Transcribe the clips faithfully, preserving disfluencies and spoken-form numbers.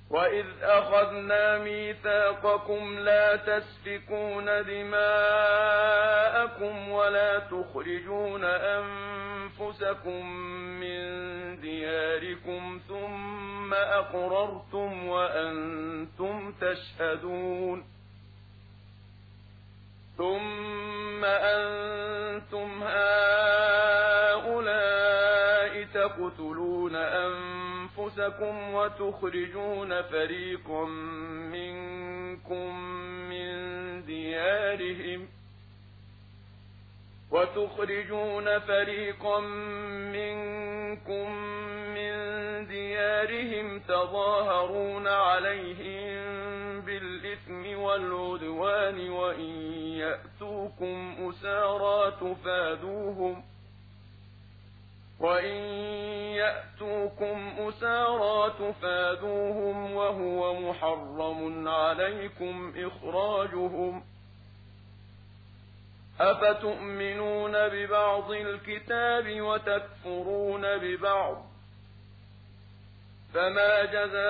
وإذ أخذنا ميثاقكم لا تسفكون دماءكم ولا تخرجون أنفسكم من دياركم ثم أقررتم وأنتم تشهدون ثم أنتم هؤلاء تقتلون أنفسكم وتخرجون فريقا منكم من ديارهم وتخرجون فريقا منكم من ديارهم تظاهرون عليهم بالإثم والعدوان وإن يأتوكم أسارى تفادوهم وإن يأتوكم أسارى تفادوهم وهو محرم عليكم إخراجهم أفتؤمنون ببعض الكتاب وتكفرون ببعض فما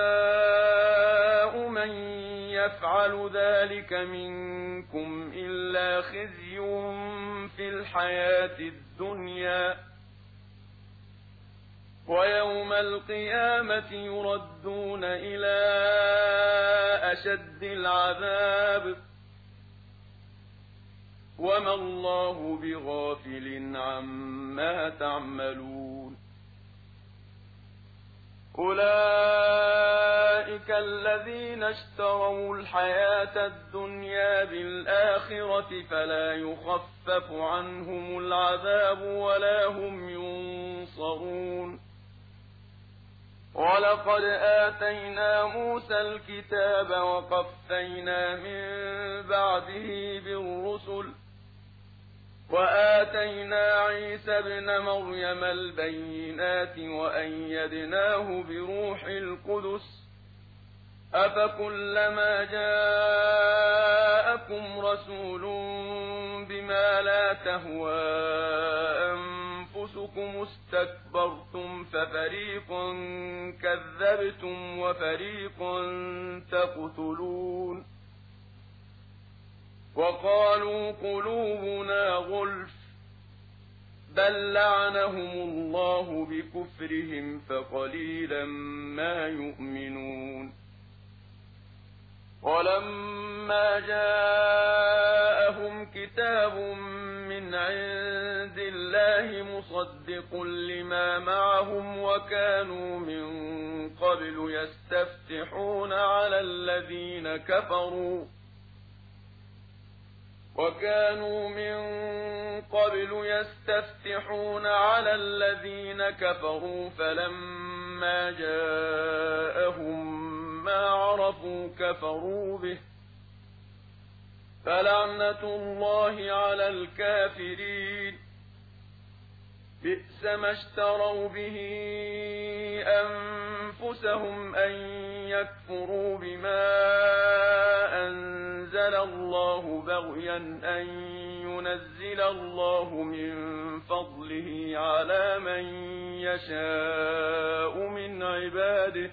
جزاء من يفعل ذلك منكم إلا خزي في الحياة الدنيا ويوم القيامة يردون إلى أشد العذاب وما الله بغافل عما تعملون أولئك الذين اشتروا الحياة الدنيا بالآخرة فلا يخفف عنهم العذاب ولا هم ينصرون ولقد آتينا موسى الكتاب وقفينا من بعده بالرسل وآتينا عيسى ابن مريم البينات وأيدناه بروح القدس أفكلما جاءكم رسول بما لا تهوى أنفسكم استكبرتم ففريقا كذبتم وفريقا تقتلون وقالوا قلوبنا غلف بل لعنهم الله بكفرهم فقليلا ما يؤمنون ولما جاءهم كتاب من عند الله مصدق لما معهم وكانوا من قبل يستفتحون على الذين كفروا وكانوا من قبل يستفتحون على الذين كفروا فلما جاءهم ما عرفوا كفروا به فلعنة الله على الكافرين بئس ما اشتروا به أنفسهم أن يكفروا بما أنزل الله بغيا أن ينزل الله من فضله على من يشاء من عباده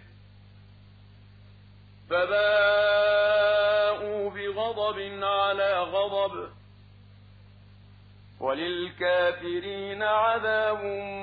فباءوا بغضب على غضب وللكافرين عذاب